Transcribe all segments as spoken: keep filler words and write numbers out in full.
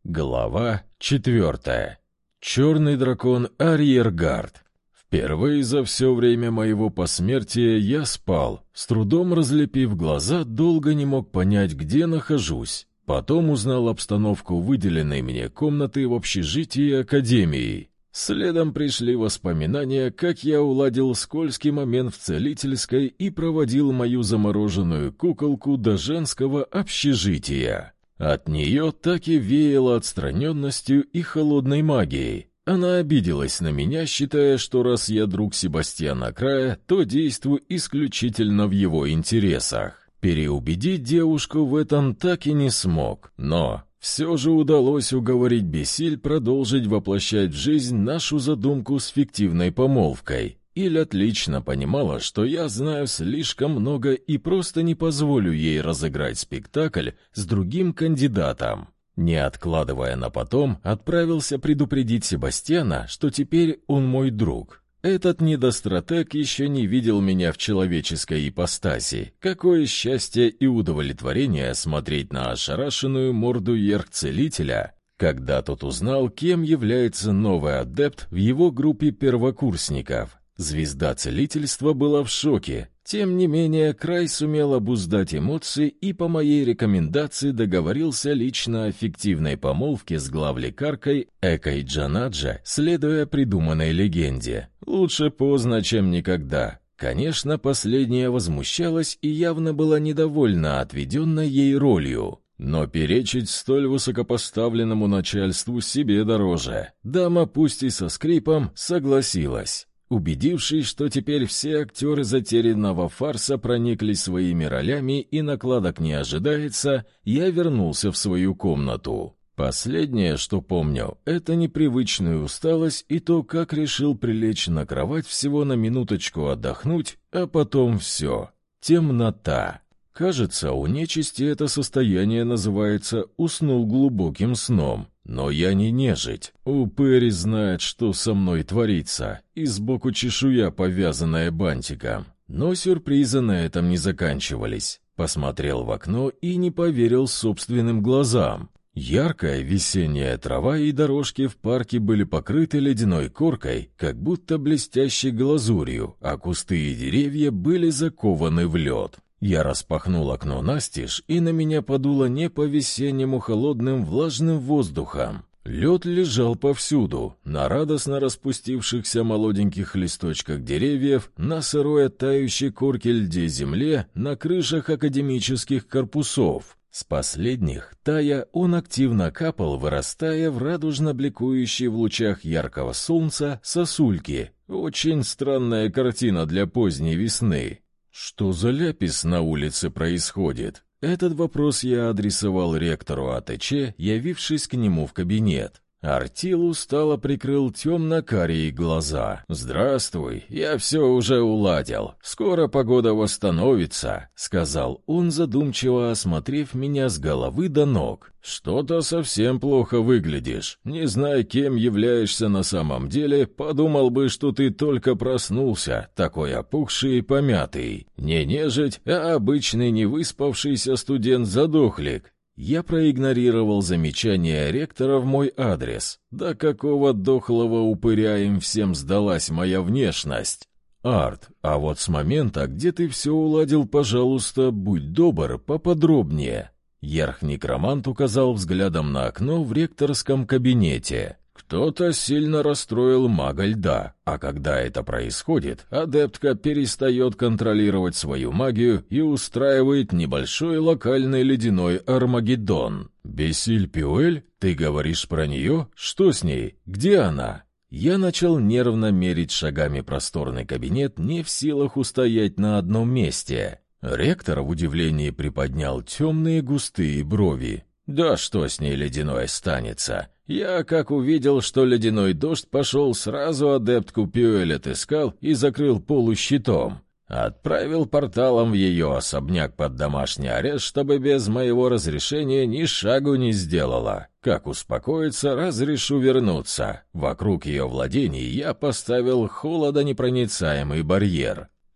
Глава четвертая. Черный дракон Арьергард. Впервые за все время моего посмертия я спал, с трудом разлепив глаза, долго не мог понять, где нахожусь. Потом узнал обстановку выделенной мне комнаты в общежитии Академии. Следом пришли воспоминания, как я уладил скользкий момент в целительской и проводил мою замороженную куколку до женского общежития. От нее так и веяло отстраненностью и холодной магией. Она обиделась на меня, считая, что раз я друг Себастьяна Края, то действую исключительно в его интересах. Переубедить девушку в этом так и не смог, но все же удалось уговорить Бесиль продолжить воплощать в жизнь нашу задумку с фиктивной помолвкой. Иль отлично понимала, что я знаю слишком много и просто не позволю ей разыграть спектакль с другим кандидатом. Не откладывая на потом, отправился предупредить Себастьяна, что теперь он мой друг. Этот недостратег еще не видел меня в человеческой ипостаси. Какое счастье и удовлетворение смотреть на ошарашенную морду ерх-целителя, когда тот узнал, кем является новый адепт в его группе первокурсников. Звезда целительства была в шоке. Тем не менее, Край сумел обуздать эмоции и по моей рекомендации договорился лично о фиктивной помолвке с главлекаркой Экой Джанаджа, следуя придуманной легенде. Лучше поздно, чем никогда. Конечно, последняя возмущалась и явно была недовольна отведенной ей ролью. Но перечить столь высокопоставленному начальству себе дороже. Дама, пусть и со скрипом, согласилась. Убедившись, что теперь все актеры затерянного фарса прониклись своими ролями и накладок не ожидается, я вернулся в свою комнату. Последнее, что помню, это непривычную усталость и то, как решил прилечь на кровать всего на минуточку отдохнуть, а потом все. Темнота. Кажется, у нечисти это состояние называется «уснул глубоким сном». Но я не нежить. Упырь знает, что со мной творится, и сбоку чешуя, повязанная бантиком. Но сюрпризы на этом не заканчивались. Посмотрел в окно и не поверил собственным глазам. Яркая весенняя трава и дорожки в парке были покрыты ледяной коркой, как будто блестящей глазурью, а кусты и деревья были закованы в лед. Я распахнул окно настежь, и на меня подуло не по-весеннему холодным влажным воздухом. Лед лежал повсюду, на радостно распустившихся молоденьких листочках деревьев, на сырой от тающей корки льде земле, на крышах академических корпусов. С последних, тая, он активно капал, вырастая в радужно бликующие в лучах яркого солнца сосульки. Очень странная картина для поздней весны. Что за ляпис на улице происходит? Этот вопрос я адресовал ректору АТЧ, явившись к нему в кабинет. Артил устало прикрыл темно-карие глаза. «Здравствуй, я все уже уладил. Скоро погода восстановится», — сказал он, задумчиво осмотрев меня с головы до ног. «Что-то совсем плохо выглядишь. Не зная, кем являешься на самом деле, подумал бы, что ты только проснулся, такой опухший и помятый. Не нежить, а обычный невыспавшийся студент-задохлик». Я проигнорировал замечание ректора в мой адрес. Да какого дохлого упыря им всем сдалась моя внешность? Арт, а вот с момента, где ты все уладил, пожалуйста, будь добр, поподробнее. Ярх-некромант указал взглядом на окно в ректорском кабинете. Кто-то сильно расстроил мага льда, а когда это происходит, адептка перестает контролировать свою магию и устраивает небольшой локальный ледяной Армагеддон. «Бесиль Пюэль? Ты говоришь про нее? Что с ней? Где она?» Я начал нервно мерить шагами просторный кабинет, не в силах устоять на одном месте. Ректор в удивлении приподнял темные густые брови. «Да что с ней ледяной станется? Я, как увидел, что ледяной дождь пошел, сразу адептку Пюэль отыскал и закрыл полущитом. Отправил порталом в ее особняк под домашний арест, чтобы без моего разрешения ни шагу не сделала. Как успокоится, разрешу вернуться. Вокруг ее владений я поставил холодонепроницаемый барьер».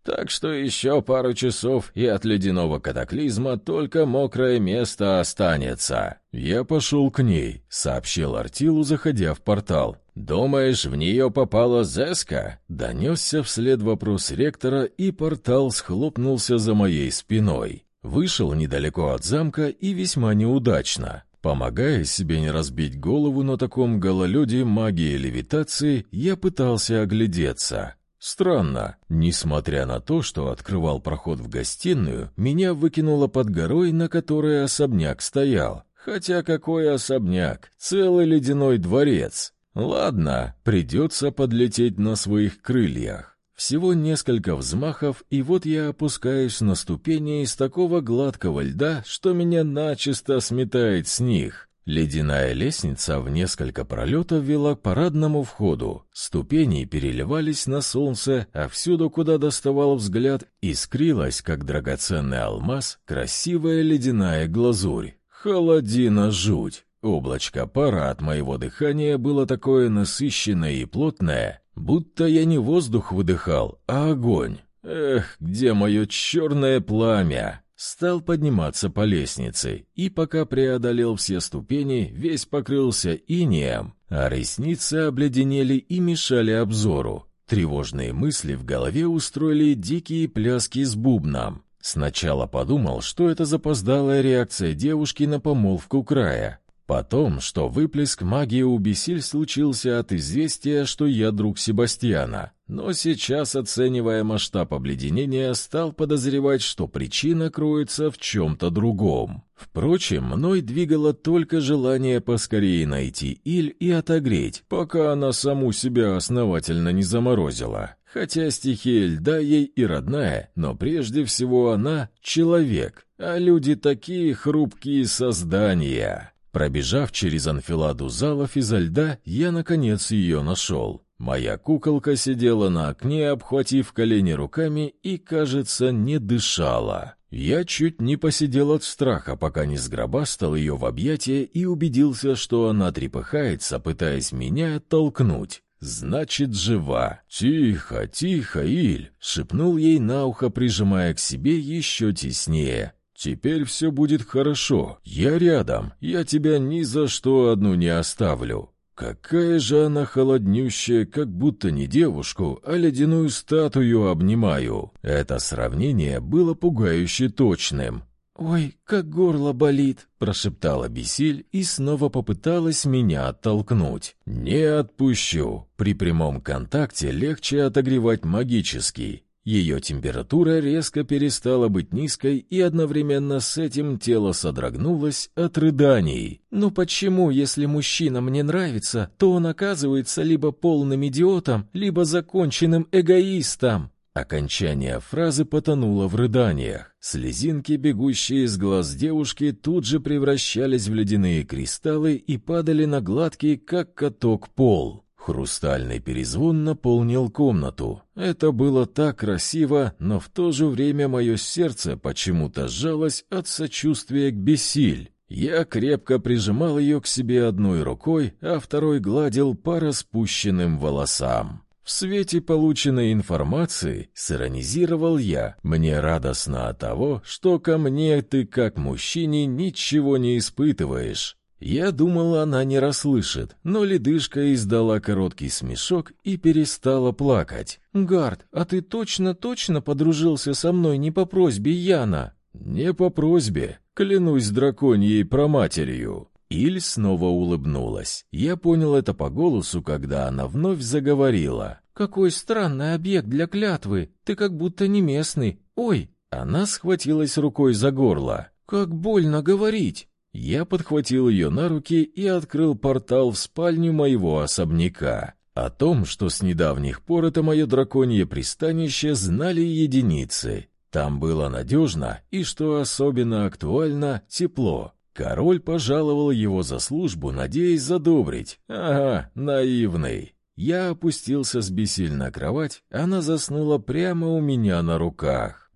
Так что еще пару часов, и от ледяного катаклизма только мокрое место останется. Я пошел к ней, сообщил Артилу, заходя в портал. «Думаешь, в нее попала Зеска?» Донесся вслед вопрос ректора, и портал схлопнулся за моей спиной. Вышел недалеко от замка и весьма неудачно. Помогая себе не разбить голову на таком гололеде магии левитации, я пытался оглядеться. Странно, несмотря на то, что открывал проход в гостиную, меня выкинуло под горой, на которой особняк стоял. Хотя какой особняк? Целый ледяной дворец. Ладно, придется подлететь на своих крыльях. Всего несколько взмахов, и вот я опускаюсь на ступени из такого гладкого льда, что меня начисто сметает с них. Ледяная лестница в несколько пролетов вела к парадному входу. Ступени переливались на солнце, а всюду, куда доставал взгляд, искрилась, как драгоценный алмаз, красивая ледяная глазурь. Холодина жуть. Облачко пара от моего дыхания было такое насыщенное и плотное, будто я не воздух выдыхал, а огонь. Эх, где мое черное пламя? Стал подниматься по лестнице, и пока преодолел все ступени, весь покрылся инеем, а ресницы обледенели и мешали обзору. Тревожные мысли в голове устроили дикие пляски с бубном. Сначала подумал, что это запоздалая реакция девушки на помолвку края. Потом, что выплеск магии у Бесиль случился от известия, что я друг Себастьяна. Но сейчас, оценивая масштаб обледенения, стал подозревать, что причина кроется в чем-то другом. Впрочем, мной двигало только желание поскорее найти Иль и отогреть, пока она саму себя основательно не заморозила. Хотя стихия льда ей и родная, но прежде всего она — человек, а люди такие хрупкие создания. Пробежав через анфиладу залов изо льда, я, наконец, ее нашел. Моя куколка сидела на окне, обхватив колени руками, и, кажется, не дышала. Я чуть не посидел от страха, пока не сгробастал ее в объятия и убедился, что она трепыхается, пытаясь меня оттолкнуть. «Значит, жива!» «Тихо, тихо, Иль!» — шепнул ей на ухо, прижимая к себе еще теснее. «Теперь все будет хорошо. Я рядом. Я тебя ни за что одну не оставлю». Какая же она холоднющая, как будто не девушку, а ледяную статую обнимаю. Это сравнение было пугающе точным. «Ой, как горло болит!» — прошептала Бесиль и снова попыталась меня оттолкнуть. «Не отпущу. При прямом контакте легче отогревать магически». Ее температура резко перестала быть низкой, и одновременно с этим тело содрогнулось от рыданий. «Ну почему, если мужчина мне нравится, то он оказывается либо полным идиотом, либо законченным эгоистом?» Окончание фразы потонуло в рыданиях. Слезинки, бегущие из глаз девушки, тут же превращались в ледяные кристаллы и падали на гладкий, как каток, пол. Хрустальный перезвон наполнил комнату. Это было так красиво, но в то же время мое сердце почему-то сжалось от сочувствия к Бесиль. Я крепко прижимал ее к себе одной рукой, а второй гладил по распущенным волосам. В свете полученной информации сиронизировал я. Мне радостно от того, что ко мне ты, как мужчине, ничего не испытываешь. Я думал, она не расслышит, но ледышка издала короткий смешок и перестала плакать. «Гард, а ты точно-точно подружился со мной не по просьбе Яна?» «Не по просьбе, клянусь драконьей проматерью». Иль снова улыбнулась. Я понял это по голосу, когда она вновь заговорила. «Какой странный объект для клятвы, ты как будто не местный. Ой!» Она схватилась рукой за горло. «Как больно говорить!» Я подхватил ее на руки и открыл портал в спальню моего особняка. О том, что с недавних пор это мое драконье пристанище, знали единицы. Там было надежно и, что особенно актуально, тепло. Король пожаловал его за службу, надеясь задобрить. Ага, наивный. Я опустился с Бесиль на кровать, она заснула прямо у меня на руках.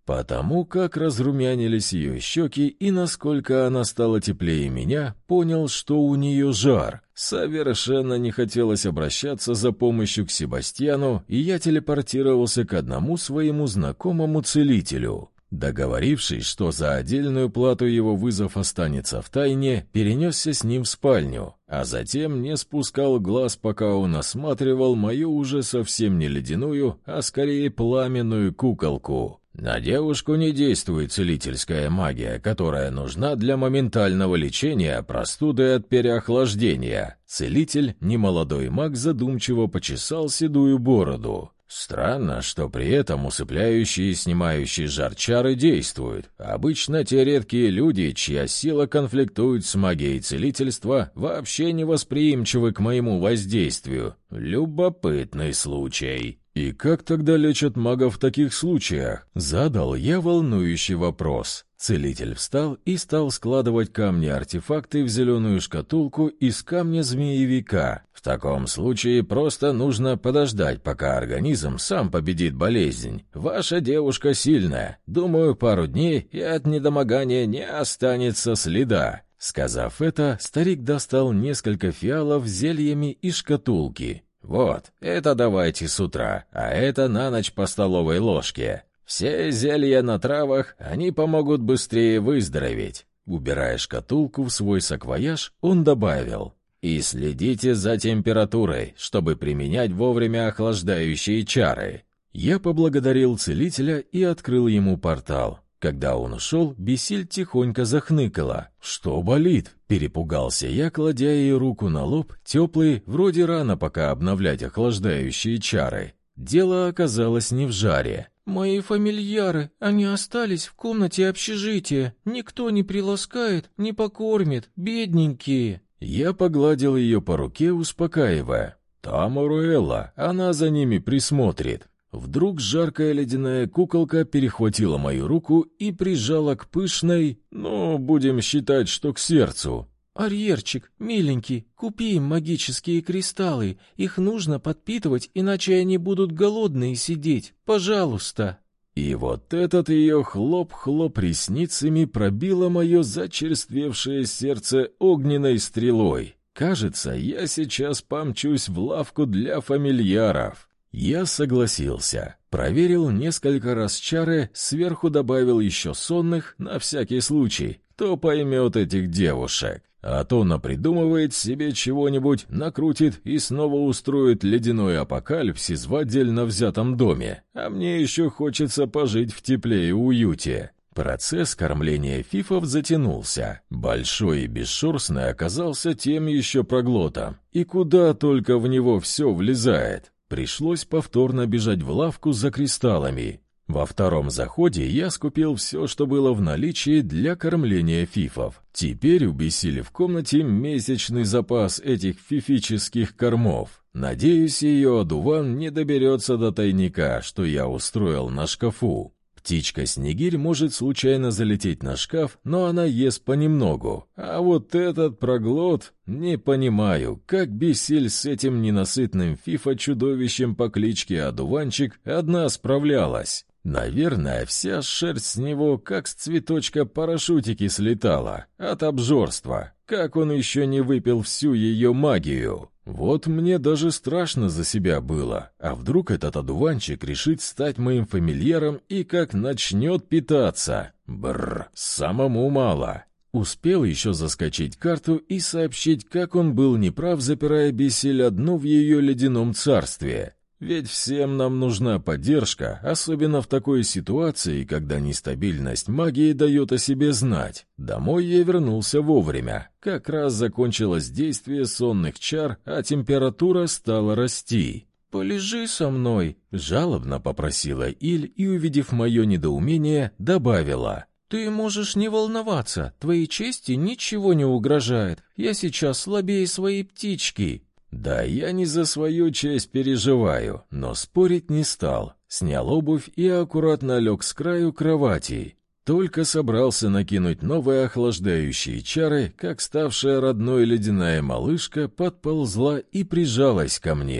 Потому как разрумянились ее щеки и насколько она стала теплее меня, понял, что у нее жар. Совершенно не хотелось обращаться за помощью к Себастьяну, и я телепортировался к одному своему знакомому целителю. Договорившись, что за отдельную плату его вызов останется в тайне, перенесся с ним в спальню, а затем не спускал глаз, пока он осматривал мою уже совсем не ледяную, а скорее пламенную куколку. На девушку не действует целительская магия, которая нужна для моментального лечения простуды от переохлаждения. Целитель, немолодой маг, задумчиво почесал седую бороду. Странно, что при этом усыпляющие и снимающие жар чары действуют. Обычно те редкие люди, чья сила конфликтует с магией целительства, вообще не восприимчивы к моему воздействию. Любопытный случай. «И как тогда лечат магов в таких случаях?» Задал я волнующий вопрос. Целитель встал и стал складывать камни-артефакты в зеленую шкатулку из камня змеевика. В таком случае просто нужно подождать, пока организм сам победит болезнь. Ваша девушка сильная. Думаю, пару дней, и от недомогания не останется следа. Сказав это, старик достал несколько фиалов с зельями из шкатулки. «Вот, это давайте с утра, а это на ночь по столовой ложке. Все зелья на травах, они помогут быстрее выздороветь». Убирая шкатулку в свой саквояж, он добавил: «И следите за температурой, чтобы применять вовремя охлаждающие чары». Я поблагодарил целителя и открыл ему портал. Когда он ушел, Бесиль тихонько захныкала. «Что болит?» — перепугался я, кладя ей руку на лоб, теплый, вроде рано пока обновлять охлаждающие чары. Дело оказалось не в жаре. «Мои фамильяры, они остались в комнате общежития. Никто не приласкает, не покормит, бедненькие». Я погладил ее по руке, успокаивая. «Там Уруэлла, она за ними присмотрит». Вдруг жаркая ледяная куколка перехватила мою руку и прижала к пышной, ну, будем считать, что к сердцу. «Арьерчик, миленький, купи им магические кристаллы. Их нужно подпитывать, иначе они будут голодные сидеть. Пожалуйста». И вот этот ее хлоп-хлоп ресницами пробило мое зачерствевшее сердце огненной стрелой. Кажется, я сейчас помчусь в лавку для фамильяров. Я согласился. Проверил несколько раз чары, сверху добавил еще сонных, на всякий случай. Кто поймет этих девушек? А то напридумывает себе чего-нибудь, накрутит и снова устроит ледяной апокалипсис в отдельно взятом доме. А мне еще хочется пожить в тепле и уюте. Процесс кормления фифов затянулся. Большой и бесшерстный оказался тем еще проглотом. И куда только в него все влезает. Пришлось повторно бежать в лавку за кристаллами. Во втором заходе я скупил все, что было в наличии для кормления фифов. Теперь у Бесили в комнате месячный запас этих фифических кормов. Надеюсь, ее одуван не доберется до тайника, что я устроил на шкафу. Птичка-снегирь может случайно залететь на шкаф, но она ест понемногу. А вот этот проглот... Не понимаю, как Бесиль с этим ненасытным фифа-чудовищем по кличке Одуванчик одна справлялась. Наверное, вся шерсть с него, как с цветочка парашютики, слетала. От обжорства. Как он еще не выпил всю ее магию? Вот мне даже страшно за себя было. А вдруг этот одуванчик решит стать моим фамильяром и как начнет питаться? Бррр, самому мало. Успел еще заскочить карту и сообщить, как он был неправ, запирая Бесиль одну в ее ледяном царстве. Ведь всем нам нужна поддержка, особенно в такой ситуации, когда нестабильность магии дает о себе знать. Домой я вернулся вовремя. Как раз закончилось действие сонных чар, а температура стала расти. «Полежи со мной», — жалобно попросила Иль и, увидев мое недоумение, добавила: «Ты можешь не волноваться, твоей чести ничего не угрожает. Я сейчас слабее своей птички». Да, я не за свою честь переживаю, но спорить не стал. Снял обувь и аккуратно лег с краю кровати. Только собрался накинуть новые охлаждающие чары, как ставшая родной ледяная малышка подползла и прижалась ко мне.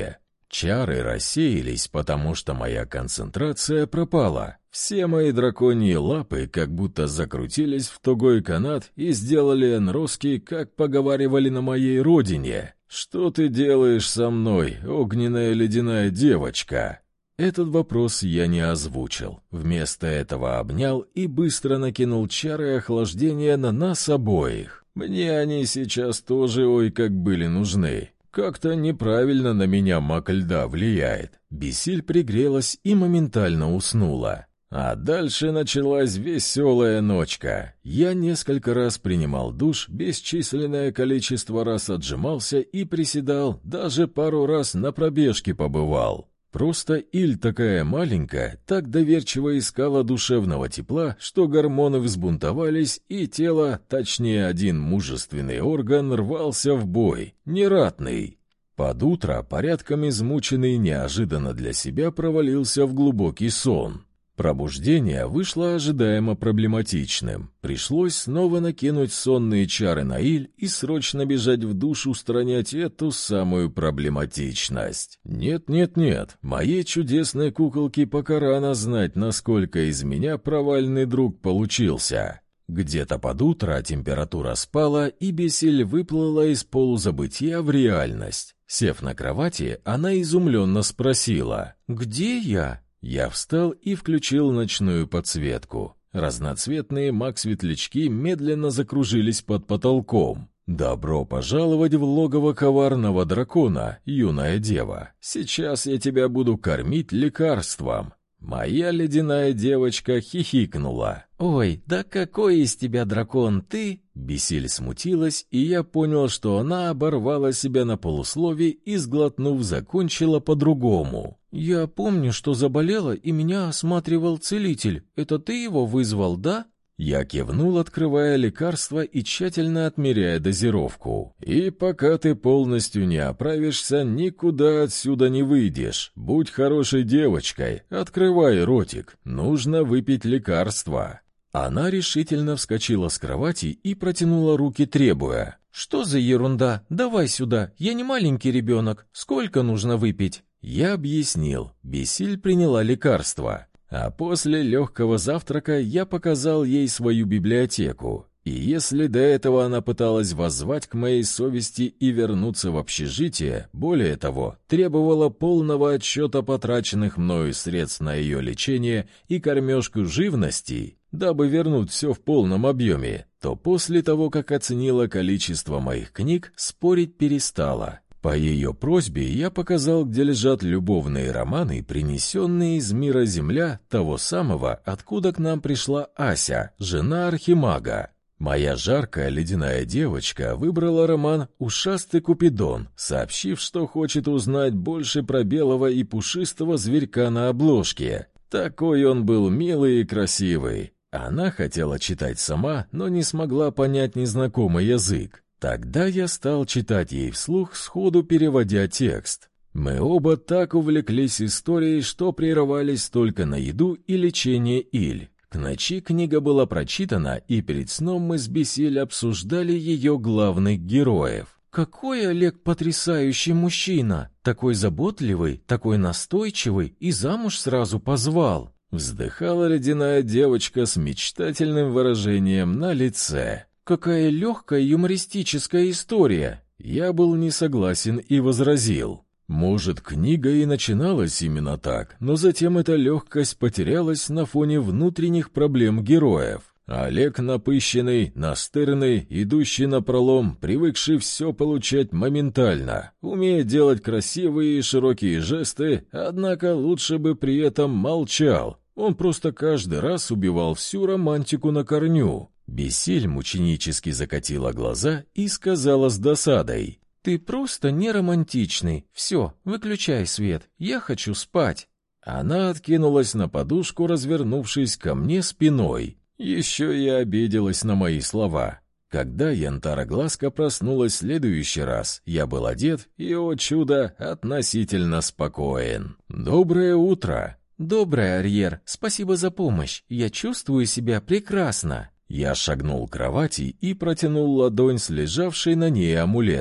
Чары рассеялись, потому что моя концентрация пропала. Все мои драконьи лапы как будто закрутились в тугой канат и сделали нроски, как поговаривали на моей родине. «Что ты делаешь со мной, огненная ледяная девочка?» Этот вопрос я не озвучил. Вместо этого обнял и быстро накинул чары охлаждения на нас обоих. Мне они сейчас тоже ой как были нужны. Как-то неправильно на меня маг льда влияет. Бесиль пригрелась и моментально уснула. А дальше началась веселая ночка. Я несколько раз принимал душ, бесчисленное количество раз отжимался и приседал, даже пару раз на пробежке побывал. Просто Иль такая маленькая, так доверчиво искала душевного тепла, что гормоны взбунтовались, и тело, точнее один мужественный орган, рвался в бой, нератный. Под утро, порядком измученный, неожиданно для себя провалился в глубокий сон. Пробуждение вышло ожидаемо проблематичным. Пришлось снова накинуть сонные чары на Иль и срочно бежать в душ устранять эту самую проблематичность. Нет-нет-нет, моей чудесной куколке пока рано знать, насколько из меня провальный друг получился. Где-то под утро температура спала, и Бесиль выплыла из полузабытия в реальность. Сев на кровати, она изумленно спросила: «Где я?» Я встал и включил ночную подсветку. Разноцветные маг-светлячки медленно закружились под потолком. «Добро пожаловать в логово коварного дракона, юная дева. Сейчас я тебя буду кормить лекарством». Моя ледяная девочка хихикнула. «Ой, да какой из тебя дракон ты?» Бесиль смутилась, и я понял, что она оборвала себя на полуслове и, сглотнув, закончила по-другому. «Я помню, что заболела, и меня осматривал целитель. Это ты его вызвал, да?» Я кивнул, открывая лекарство и тщательно отмеряя дозировку. «И пока ты полностью не оправишься, никуда отсюда не выйдешь. Будь хорошей девочкой, открывай ротик. Нужно выпить лекарство». Она решительно вскочила с кровати и протянула руки, требуя: «Что за ерунда? Давай сюда. Я не маленький ребенок. Сколько нужно выпить?» Я объяснил. Бесиль приняла лекарство. А после легкого завтрака я показал ей свою библиотеку. И если до этого она пыталась воззвать к моей совести и вернуться в общежитие, более того, требовала полного отчета потраченных мною средств на ее лечение и кормежку живности, дабы вернуть все в полном объеме, то после того, как оценила количество моих книг, спорить перестала. По ее просьбе я показал, где лежат любовные романы, принесенные из мира Земля, того самого, откуда к нам пришла Ася, жена архимага. Моя жаркая ледяная девочка выбрала роман «Ушастый Купидон», сообщив, что хочет узнать больше про белого и пушистого зверька на обложке. Такой он был милый и красивый. Она хотела читать сама, но не смогла понять незнакомый язык. Тогда я стал читать ей вслух, сходу переводя текст. Мы оба так увлеклись историей, что прерывались только на еду и лечение Иль. К ночи книга была прочитана, и перед сном мы с Бесиль обсуждали ее главных героев. «Какой Олег потрясающий мужчина! Такой заботливый, такой настойчивый, и замуж сразу позвал!» Вздыхала ледяная девочка с мечтательным выражением на лице. «Какая легкая юмористическая история!» Я был не согласен и возразил. Может, книга и начиналась именно так, но затем эта легкость потерялась на фоне внутренних проблем героев. Олег напыщенный, настырный, идущий напролом, привыкший все получать моментально, умеет делать красивые и широкие жесты, однако лучше бы при этом молчал. Он просто каждый раз убивал всю романтику на корню. Бесиль мученически закатила глаза и сказала с досадой: «Ты просто не романтичный. Все, выключай свет. Я хочу спать». Она откинулась на подушку, развернувшись ко мне спиной. Еще и обиделась на мои слова. Когда янтароглазка проснулась в следующий раз, я был одет и, о чудо, относительно спокоен. «Доброе утро!» «Доброе, Арьер. Спасибо за помощь. Я чувствую себя прекрасно». Я шагнул к кровати и протянул ладонь с лежавшей на ней амулетом.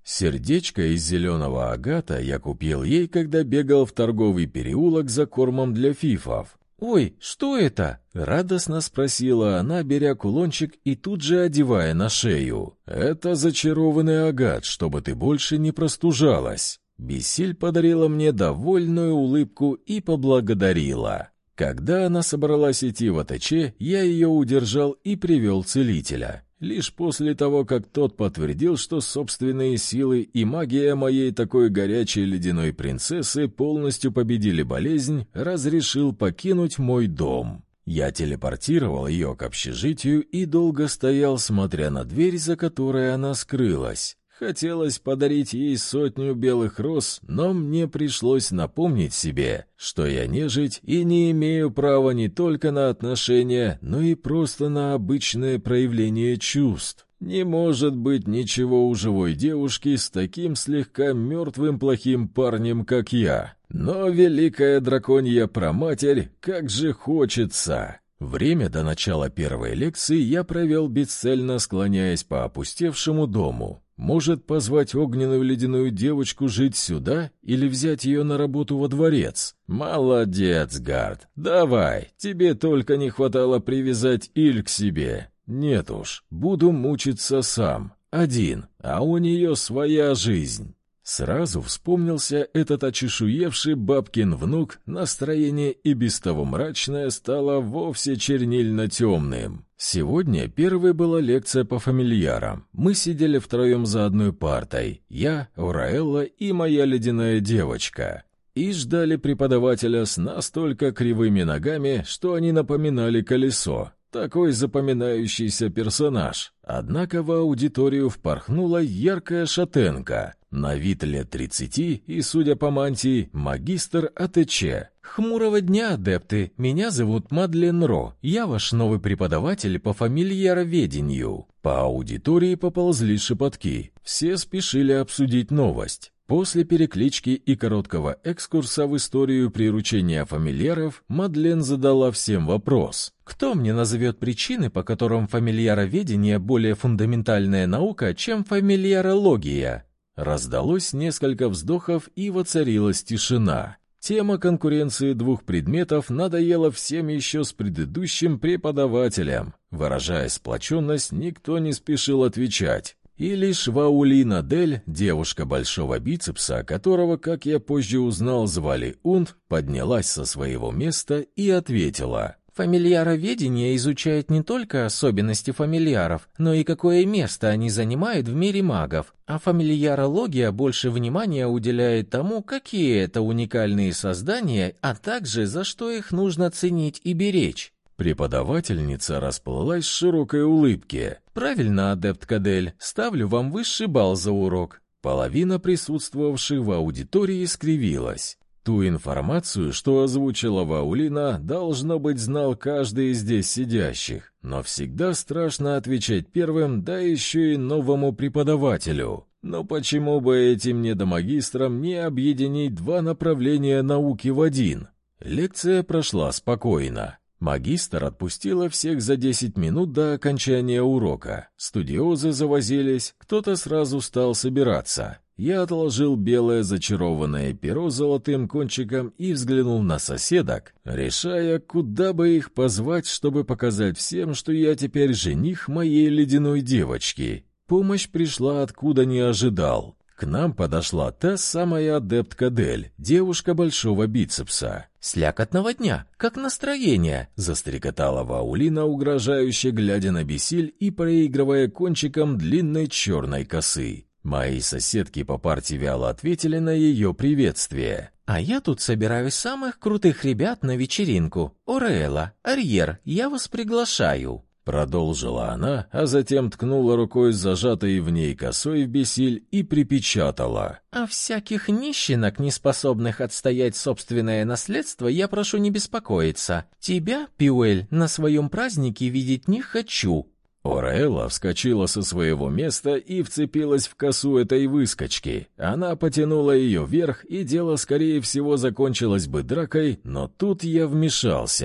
Сердечко из зеленого агата я купил ей, когда бегал в торговый переулок за кормом для фифов. «Ой, что это?» — радостно спросила она, беря кулончик и тут же одевая на шею. «Это зачарованный агат, чтобы ты больше не простужалась». Бесиль подарила мне довольную улыбку и поблагодарила. Когда она собралась идти в АТЧ, я ее удержал и привел целителя. Лишь после того, как тот подтвердил, что собственные силы и магия моей такой горячей ледяной принцессы полностью победили болезнь, разрешил покинуть мой дом. Я телепортировал ее к общежитию и долго стоял, смотря на дверь, за которой она скрылась. Хотелось подарить ей сотню белых роз, но мне пришлось напомнить себе, что я нежить и не имею права не только на отношения, но и просто на обычное проявление чувств. Не может быть ничего у живой девушки с таким слегка мертвым плохим парнем, как я. Но великая драконья праматерь, как же хочется! Время до начала первой лекции я провел бесцельно, склоняясь по опустевшему дому. Может, позвать огненную ледяную девочку жить сюда или взять ее на работу во дворец? Молодец, Гард. Давай, тебе только не хватало привязать Иль к себе. Нет уж, буду мучиться сам, один, а у нее своя жизнь. Сразу вспомнился этот очешуевший бабкин внук, настроение и без того мрачное стало вовсе чернильно-темным. Сегодня первой была лекция по фамильярам. Мы сидели втроем за одной партой, я, Ораэлла и моя ледяная девочка. И ждали преподавателя с настолько кривыми ногами, что они напоминали колесо. Такой запоминающийся персонаж. Однако в аудиторию впорхнула яркая шатенка. На вид лет тридцати и, судя по мантии, магистр АТЧ. «Хмурого дня, адепты! Меня зовут Мадлен Ро. Я ваш новый преподаватель по фамильяроведению». По аудитории поползли шепотки. Все спешили обсудить новость. После переклички и короткого экскурса в историю приручения фамильяров Мадлен задала всем вопрос. «Кто мне назовет причины, по которым фамильяроведение более фундаментальная наука, чем фамильярология?» Раздалось несколько вздохов, и воцарилась тишина. Тема конкуренции двух предметов надоела всем еще с предыдущим преподавателем. Выражая сплоченность, никто не спешил отвечать. И лишь Ваулина Дель, девушка большого бицепса, которого, как я позже узнал, звали Унт, поднялась со своего места и ответила. «Фамильяроведение изучает не только особенности фамильяров, но и какое место они занимают в мире магов, а фамильярология больше внимания уделяет тому, какие это уникальные создания, а также за что их нужно ценить и беречь». Преподавательница расплылась в широкой улыбке. «Правильно, адепт Кадель, ставлю вам высший балл за урок». Половина присутствовавших в аудитории скривилась. Ту информацию, что озвучила Ваулина, должно быть, знал каждый из здесь сидящих. Но всегда страшно отвечать первым, да еще и новому преподавателю. Но почему бы этим недомагистрам не объединить два направления науки в один? Лекция прошла спокойно. Магистр отпустила всех за десять минут до окончания урока. Студиозы завозились, кто-то сразу стал собираться. Я отложил белое зачарованное перо с золотым кончиком и взглянул на соседок, решая, куда бы их позвать, чтобы показать всем, что я теперь жених моей ледяной девочки. Помощь пришла, откуда не ожидал. К нам подошла та самая адептка Дель, девушка большого бицепса. «Слякотного дня! Как настроение?» — застрекотала Ваулина, угрожающе глядя на Бесиль и проигрывая кончиком длинной черной косы. Мои соседки по парте вяло ответили на ее приветствие. «А я тут собираю самых крутых ребят на вечеринку. Ораэлла, Арьер, я вас приглашаю». Продолжила она, а затем ткнула рукой с зажатой в ней косой в Бесиль и припечатала. «А всяких нищенок, не способных отстоять собственное наследство, я прошу не беспокоиться. Тебя, Пиуэль, на своем празднике видеть не хочу». Ораэлла вскочила со своего места и вцепилась в косу этой выскочки. Она потянула ее вверх, и дело, скорее всего, закончилось бы дракой, но тут я вмешался.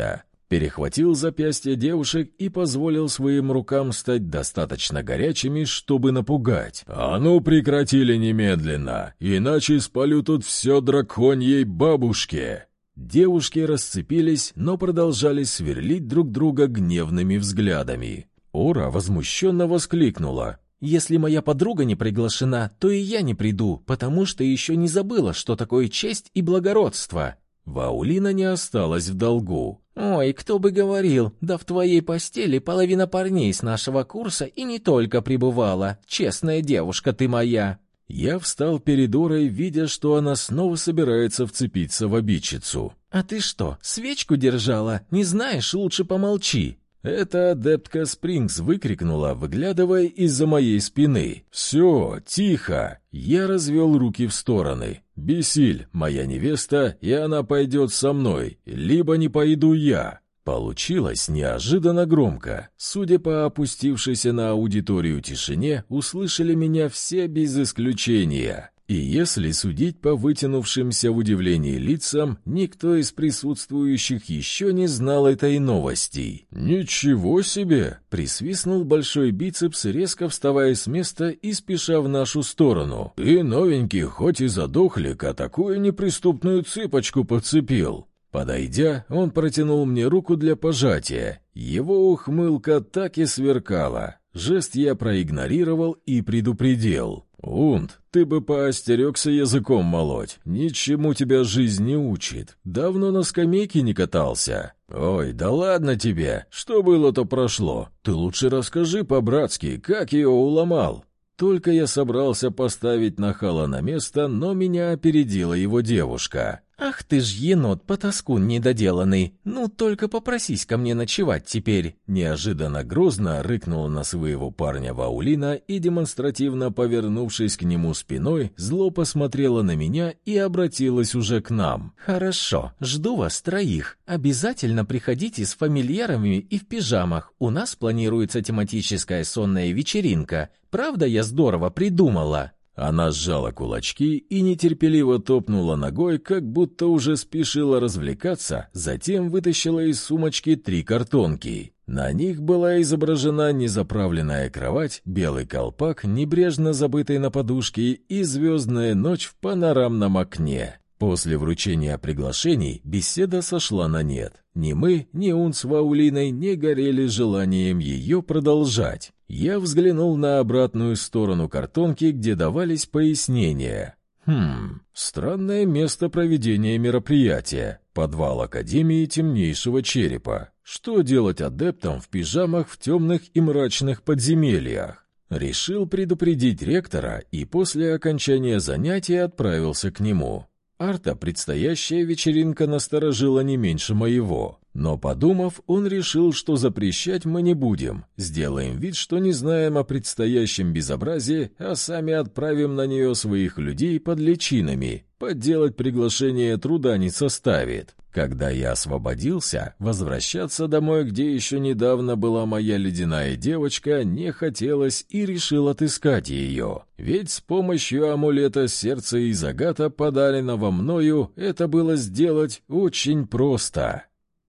Перехватил запястья девушек и позволил своим рукам стать достаточно горячими, чтобы напугать. «А ну прекратили немедленно, иначе спалю тут все драконьей бабушке!» Девушки расцепились, но продолжали сверлить друг друга гневными взглядами. Ора возмущенно воскликнула. «Если моя подруга не приглашена, то и я не приду, потому что еще не забыла, что такое честь и благородство». Ваулина не осталась в долгу. «Ой, кто бы говорил, да в твоей постели половина парней с нашего курса и не только пребывала. Честная девушка ты моя». Я встал перед Орой, видя, что она снова собирается вцепиться в обидчицу. «А ты что, свечку держала? Не знаешь, лучше помолчи». Эта адептка Спрингс выкрикнула, выглядывая из-за моей спины. «Все, тихо!» Я развел руки в стороны. «Бесиль, моя невеста, и она пойдет со мной, либо не пойду я». Получилось неожиданно громко. Судя по опустившейся на аудиторию тишине, услышали меня все без исключения. И если судить по вытянувшимся в удивлении лицам, никто из присутствующих еще не знал этой новости. «Ничего себе!» — присвистнул большой бицепс, резко вставая с места и спеша в нашу сторону. «Ты, новенький, хоть и задохлик, а такую неприступную цыпочку подцепил!» Подойдя, он протянул мне руку для пожатия. Его ухмылка так и сверкала. Жест я проигнорировал и предупредил. «Унд, ты бы поостерегся языком молоть. Ничему тебя жизнь не учит. Давно на скамейке не катался». «Ой, да ладно тебе. Что было, то прошло. Ты лучше расскажи по-братски, как ее уломал». Только я собрался поставить нахала на место, но меня опередила его девушка. «Ах ты ж енот-потаскун недоделанный! Ну, только попросись ко мне ночевать теперь!» Неожиданно грозно рыкнула на своего парня Ваулина и, демонстративно повернувшись к нему спиной, зло посмотрела на меня и обратилась уже к нам. «Хорошо, жду вас троих. Обязательно приходите с фамильярами и в пижамах. У нас планируется тематическая сонная вечеринка. Правда, я здорово придумала?» Она сжала кулачки и нетерпеливо топнула ногой, как будто уже спешила развлекаться, затем вытащила из сумочки три картонки. На них была изображена незаправленная кровать, белый колпак, небрежно забытый на подушке, и звездная ночь в панорамном окне. После вручения приглашений беседа сошла на нет. Ни мы, ни он с Ваулиной не горели желанием ее продолжать. Я взглянул на обратную сторону картонки, где давались пояснения. Хм, странное место проведения мероприятия. Подвал Академии Темнейшего Черепа. Что делать адептам в пижамах в темных и мрачных подземельях? Решил предупредить ректора и после окончания занятия отправился к нему. Арта предстоящая вечеринка насторожила не меньше моего. Но, подумав, он решил, что запрещать мы не будем. Сделаем вид, что не знаем о предстоящем безобразии, а сами отправим на нее своих людей под личинами. Подделать приглашение труда не составит. Когда я освободился, возвращаться домой, где еще недавно была моя ледяная девочка, не хотелось и решил отыскать ее. Ведь с помощью амулета сердца и загата, подаренного мною, это было сделать очень просто.